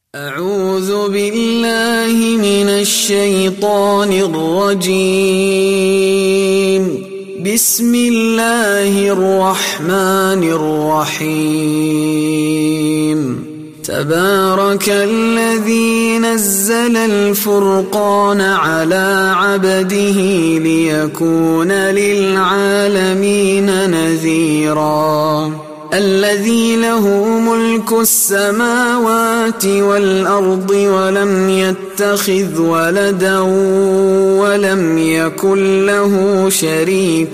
أعوذ بالله من الشيطان الرجيم. بسم الله الرحمن الرحيم. تبارك الذي نزل الفرقان على عبده ليكون للعالمين نذيرا. الذي له ملك السماوات والأرض ولم يتخذ ولدا ولم يكن له شريك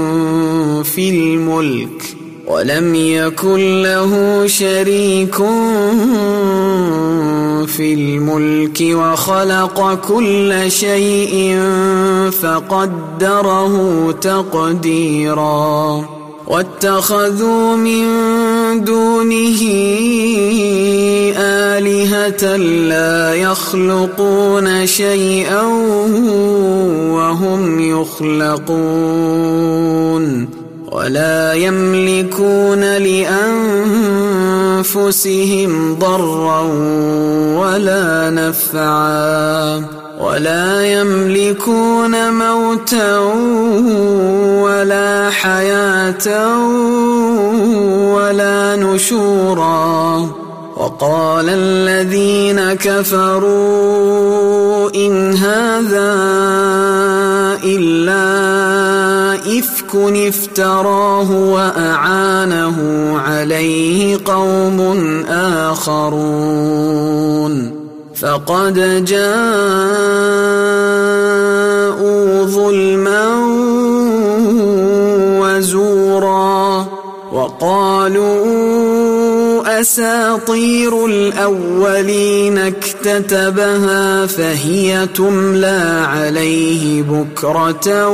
في الملك وخلق كل شيء فقدره تقديرا. واتخذوا من دونه آلهة لا يخلقون شيئا وهم يخلقون ولا يملكون لأنفسهم ضرا ولا نفعا ولا يملكون موتا ولا حياة ولا نشورا. وقال الذين كفروا إن هذا إلا إفك افتراه وأعانه عليه قوم آخرون فقد جاءوا ظلما وزورا. وقالوا أساطير الأولين اكتتبها فهي تملى عليه بكرة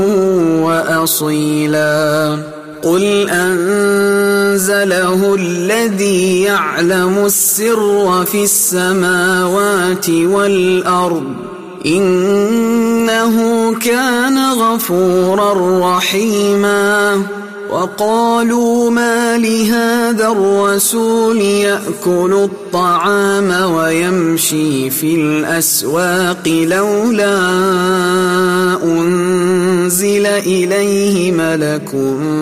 وأصيلا. قل أنزله الذي يعلم السر في السماوات والأرض إنه كان غفورا رحيما. وقالوا ما لهذا الرسول يأكل الطعام ويمشي في الأسواق لولا أنزل إليه ملك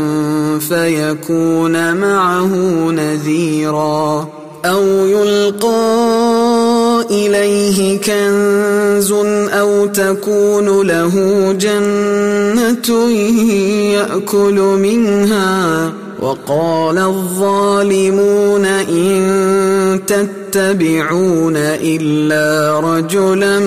فيكون معه نذيرا. أو يلقى إليه كنز أو تكون له جنة يأكل منها. وقال الظالمون إن تتبعون إلا رجلا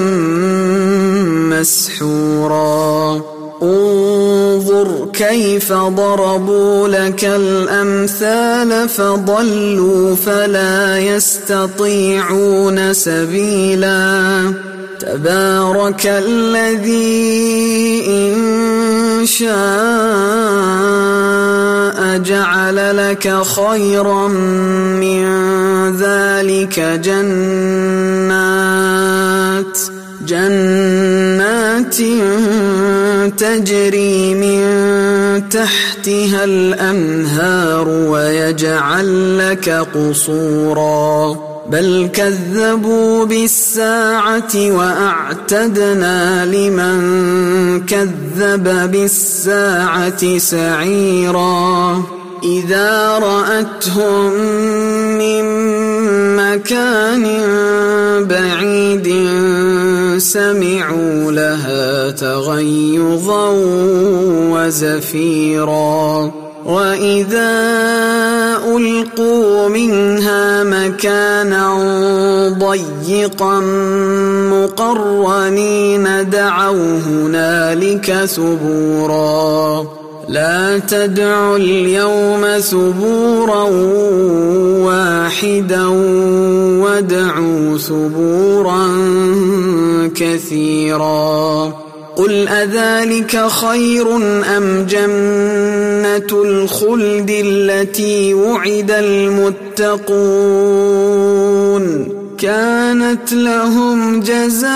مسحورا. انظر كيف ضربوا لك الأمثال فضلوا فلا يستطيعون سبيلا. تبارك الذي إن شاء جعل لك خيرا من ذلك جنات تجري من تحتها الأنهار ويجعل لك قصورا. بل كذبوا بالساعة وأعتدنا لمن كذب بالساعة سعيرا. إذا رأتهم من مكان بعيد سمعوا لها تغيظا وزفيرا. وإذا ألقوا منها مكانا ضيقا مقرنين دعوا هنالك ثبورا. لا تدعوا اليوم ثبورا واحدا وادعوا ثبورا كثيرا. قل أذلك خير أم جنة الخلد التي وعد المتقون كانت لهم جزاء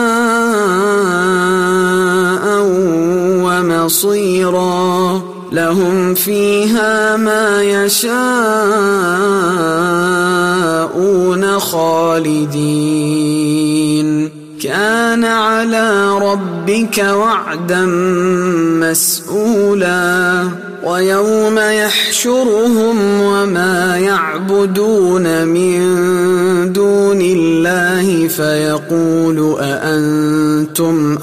ومصيرا. لهم فيها ما يشاءون خالدين كان على ربك وعدا مسئولا ويوم يحشرهم وما يعبدون من دون الله فيقول أأنتم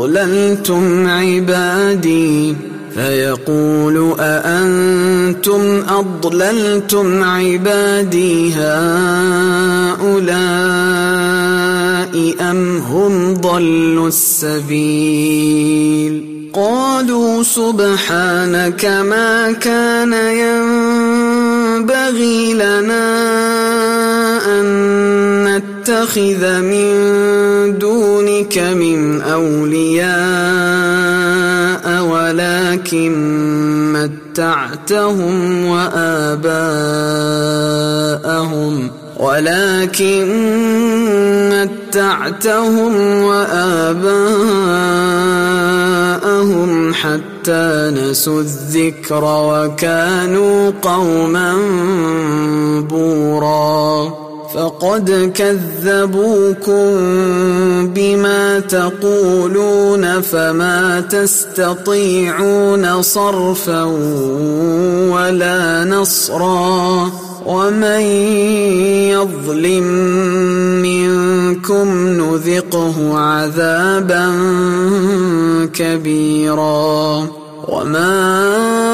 أضللتم عبادي هؤلاء أم هم ضلوا السبيل قالوا سبحانك ما كان ينبغي لنا أن نتخذ من دونك من أولياء ولكن متعتهم وآباءهم حتى نسوا الذكر وكانوا قوما بورا فقد كذبوكم بما تقولون فما تستطيعون صرفا ولا نصرا ومن يظلم منكم نذقه عذابا كبيرا وما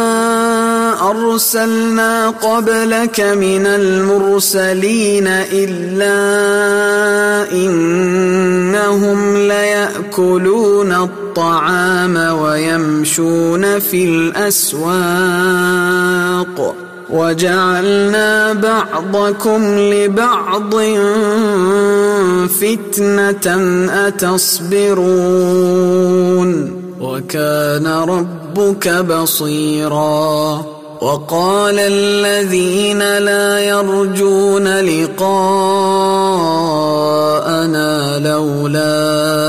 أرسلنا قبلك من المرسلين إلا إنهم ليأكلون الطعام ويمشون في الأسواق وجعلنا بعضكم لبعض فتنة أتصبرون وكان ربك بصيرا وقال الذين لا يرجون لقاءنا لولا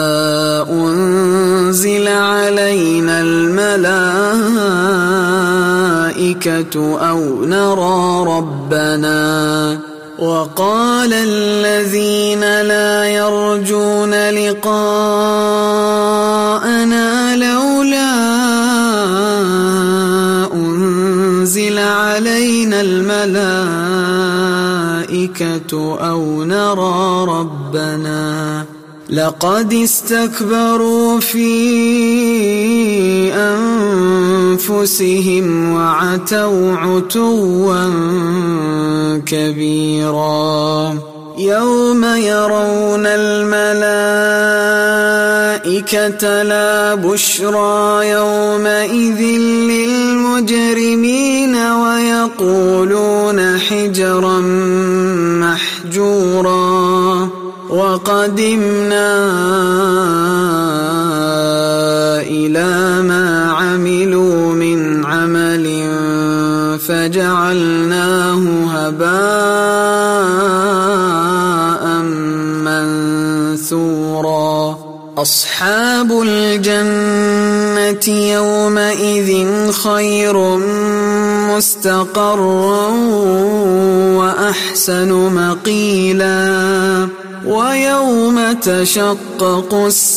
أنزل علينا الملائكة أو نرى ربنا وقال الذين لا يرجون لقاءنا لولا أنزل علينا الملائكة أو نرى ربنا لقد استكبروا في أنفسهم وعتوا عتوا كبيرا يوم يرون الملائكة لا بشرى يومئذ للمجرمين ويقولون حجرا محجورا وقدمنا إلى ما عملوا من عمل فجعلناه هباء منثورا أصحاب الجنة يومئذ خير مستقرا وأحسن مقيلا ويوم تشقق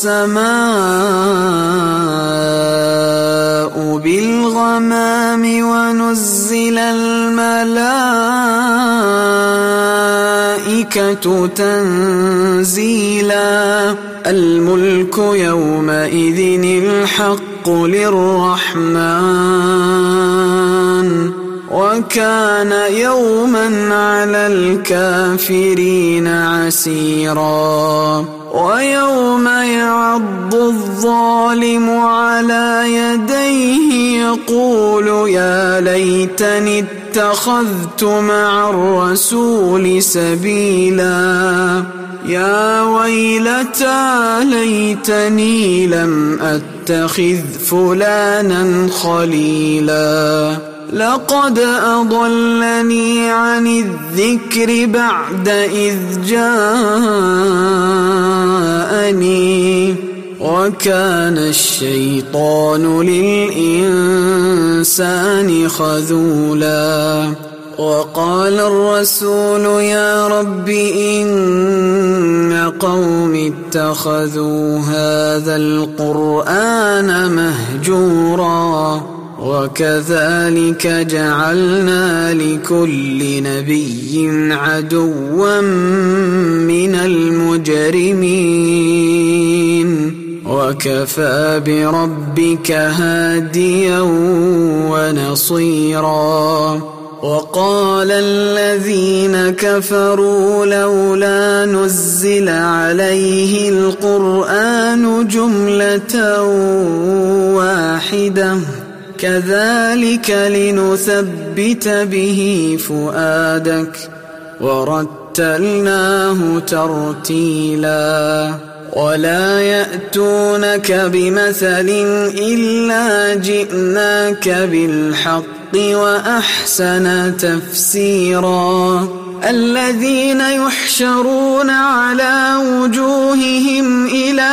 السماء بالغمام ونزل الملائكة تنزيلا الملك يومئذ الحق للرحمن وكان يوما على الكافرين عسيرا ويوم يعض الظالم على يديه يقول يا ليتني اتخذت مع الرسول سبيلا يا ويلتى ليتني لم أتخذ فلانا خليلا لقد أضلني عن الذكر بعد إذ جاءني وكان الشيطان للإنسان خذولا وقال الرسول يا رب إن قوم اتخذوا هذا القرآن مهجورا وكذلك جعلنا لكل نبي عدوا من المجرمين وكفى بربك هاديا ونصيرا وقال الذين كفروا لولا نزل عليه القرآن جملة واحدة كذلك لنثبت به فؤادك ورتلناه ترتيلا ولا يأتونك بمثل إلا جئناك بالحق وأحسن تفسيرا الذين يحشرون على وجوههم إلى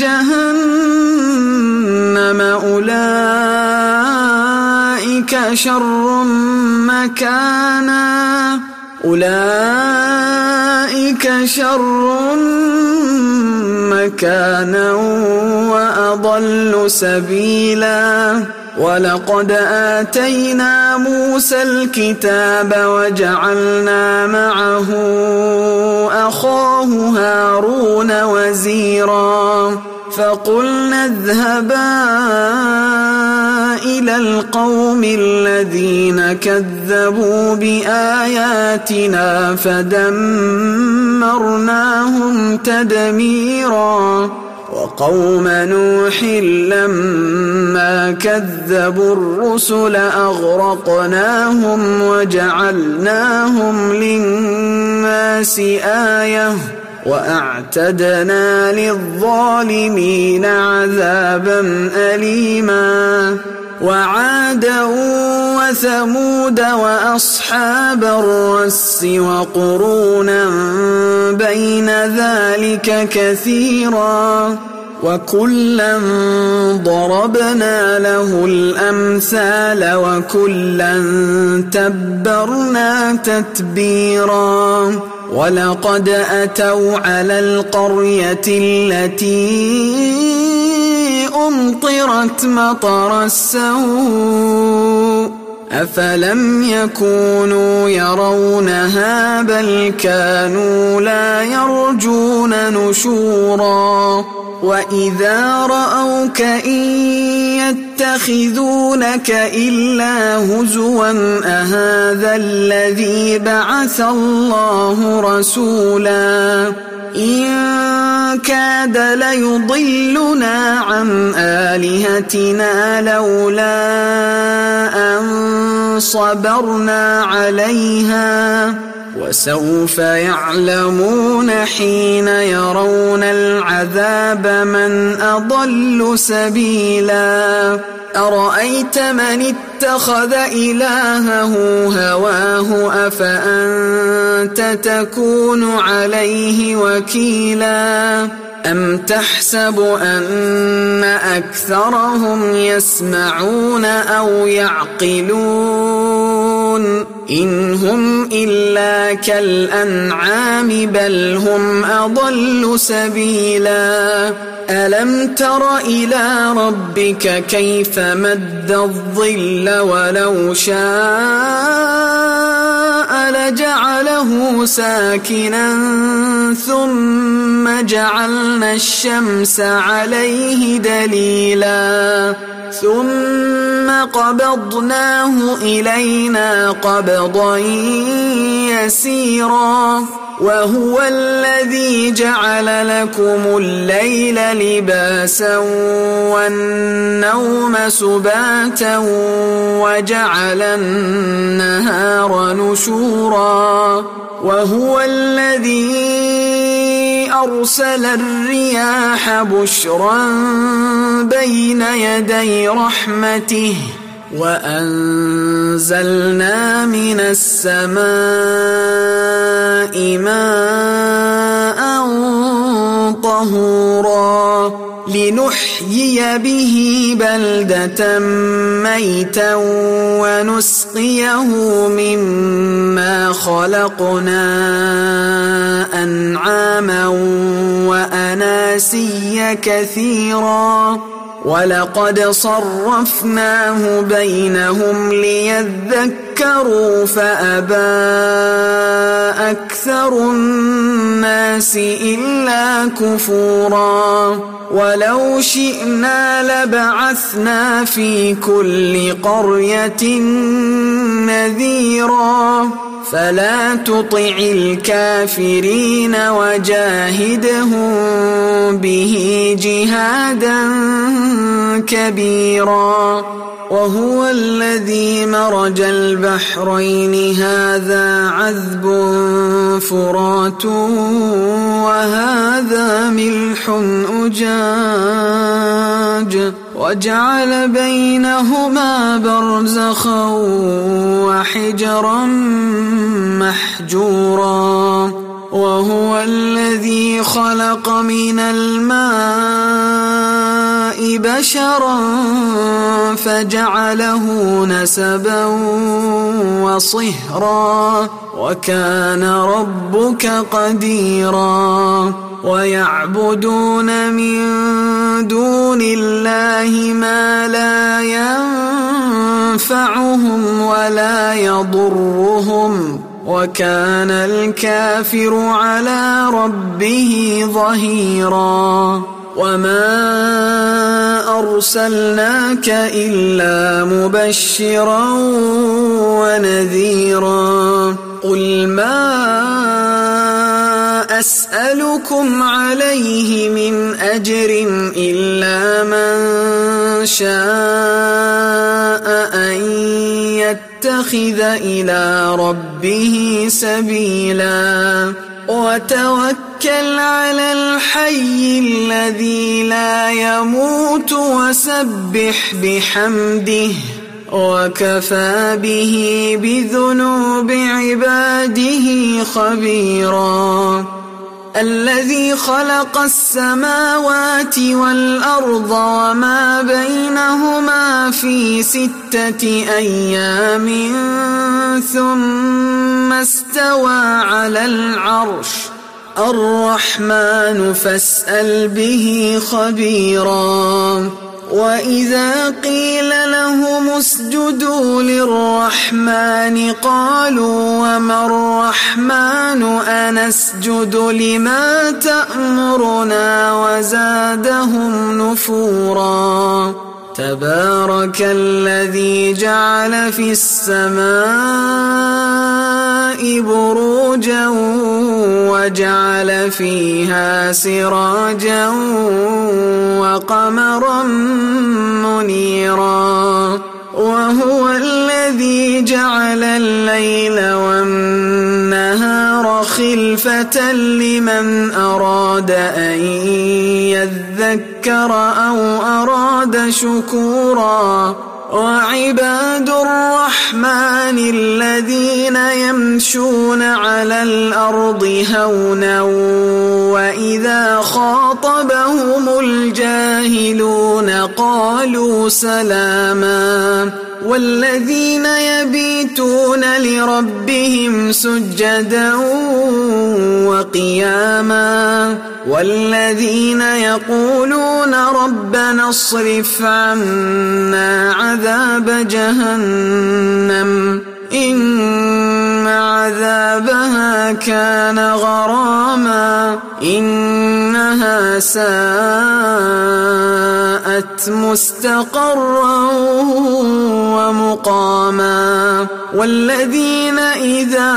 جهنم أولئك شر مكانا وأضل سبيلا ولقد آتينا موسى الكتاب وجعلنا معه أخاه هارون وزيرا فقلنا اذهبا إلى القوم الذين كذبوا بآياتنا فدمرناهم تدميرا وقوم نوح لما كذبوا الرسل أغرقناهم وجعلناهم للناس آية وأعتدنا للظالمين عذابا أليما وعادا وثمود وأصحاب الرس وقرونا بين ذلك كثيرا وكلا ضربنا له الأمثال وكلا تبرنا تتبيرا ولقد أتوا على القرية التي أمطرت مطر السوء أفلم يكونوا يرونها بل كانوا لا يرجون نشورا وإذا رأوك إن يتخذونك إلا هزوا أهذا الذي بعث الله رسولا إن كاد ليضلنا عن آلهتنا لولا أن صبرنا عليها وسوف يعلمون حين يرون العذاب من أضل سبيلا أرأيت من اتخذ إلهه هواه أفأنت تكون عليه وكيلا أم تحسب أن أكثرهم يسمعون أو يعقلون إن هم إلا كالأنعام بل هم أضل سبيلا ألم تر إلى ربك كيف مد الظل ولو شاء لجعله ساكنا ثم جعلنا الشمس عليه دليلا ثم قبضناه إلينا قبضا يسيرا وهو الذي جعل لكم الليل لباسا والنوم سباتا وجعل النهار نشورا وهو الذي أرسل الرياح بشرا بين يدي رحمته وأنزلنا من السماء ماء طهورا لنحيي به بلدة ميتا ونسقيه مما خلقنا أنعاما وأناسيا كثيرا ولقد صرفناه بينهم ليذكروا فأبى أكثر الناس إلا كفورا ولو شئنا لبعثنا في كل قرية نذيرا فلا تطع الكافرين وجاهدهم به جهادا كبيرا وهو الذي مرج البحرين هذا عذب فرات وهذا ملح أجاج وجعل بينهما برزخا وحجرا محجورا وهو الذي خلق من الماء بشرا فجعله نسبا وصهرا وكان ربك قديرا ويعبدون من دون الله ما لا ينفعهم ولا يضرهم وكان الكافر على ربه ظهيرا وما أرسلناك إلا مبشرا ونذيرا قل ما أسألكم عليه من أجر إلا من شاء أن يتخذ إلى ربه سبيلا وتوكل على الحي الذي لا يموت وسبح بحمده وكفى به بذنوب عباده خبيرا الذي خلق السماوات والأرض وما بينهما في 6 أيام ثم استوى على العرش الرحمن فاسأل به خبيرا وإذا قيل لهم اسجدوا للرحمن قالوا وما الرحمن أنسجد لما تأمرنا وزادهم نفورا تبارك الذي جعل في السماء بروجا وجعل فيها سراجا وقمرا منيرا وهو الذي جعل الليل والنهار خلفة لمن أراد أن يذكر أو أراد شكورا وعباد الرحمن الذين يمشون على الأرض هونا وإذا خاطبهم الجاهلون قالوا سلاما والذين يبيتون لربهم سجدا وقياما والذين يقولون ربنا اصرف عنا عذاب جهنم إن عذابها كان غراما إنها ساءت مستقرا ومقاما والذين إذا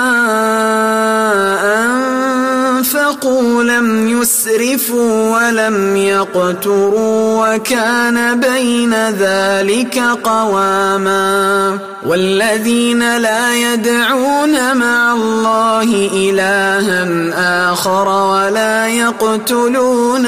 أنفقوا لم يسرفوا ولم يقتروا وكان بين ذلك قواما والذين لا يدعون مع الله إلها آخر ولا يقتلون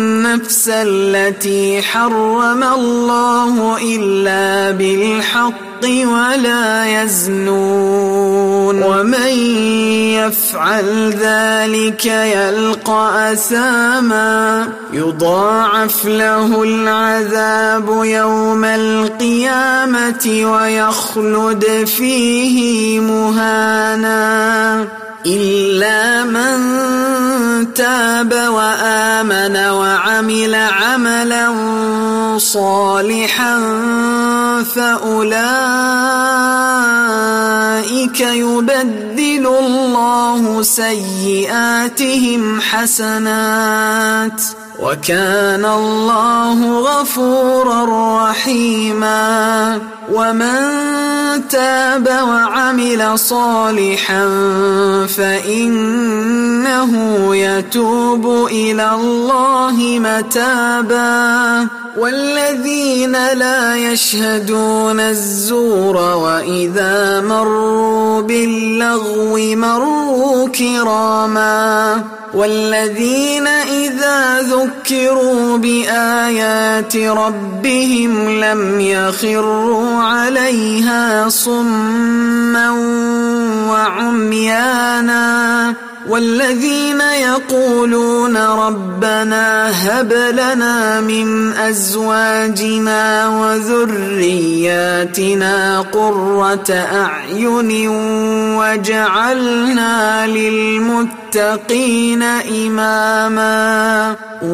النفس التي حرم الله إلا بالحق ولا يزنون ومن يفعل ذلك يلقى أثاما يضاعف له العذاب يوم القيامة ويخلد فيه مهانا إلا من تاب وآمن وعمل عملا صالحا فأولئك يبدل الله سيئاتهم حسنات وكان الله غفورا رحيما ومن تاب وعمل صالحا فإنه يتوب إلى الله متابا والذين لا يشهدون الزور وإذا مروا باللغو مروا كراما والذين إذا ذكروا بآيات ربهم لم يخروا عليها صما وعميانا والذين يقولون ربنا هب لنا من أزواجنا وذرياتنا قرة أعين واجعلنا للمتقين إماما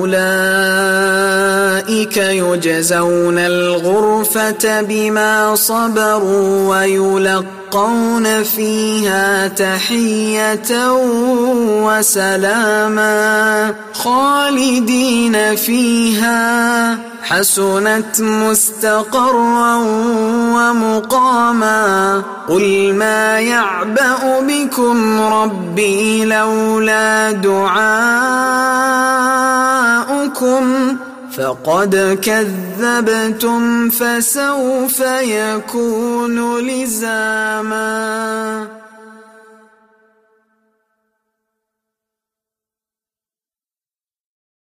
أولئك يجزون الغرفة بما صبروا ويلقون فيها تحية وسلاما خالدين فيها حسنت مستقرا ومقاما قل ما يعبأ بكم ربي لولا دعاؤكم فقد كذبتم فسوف يكون لزاما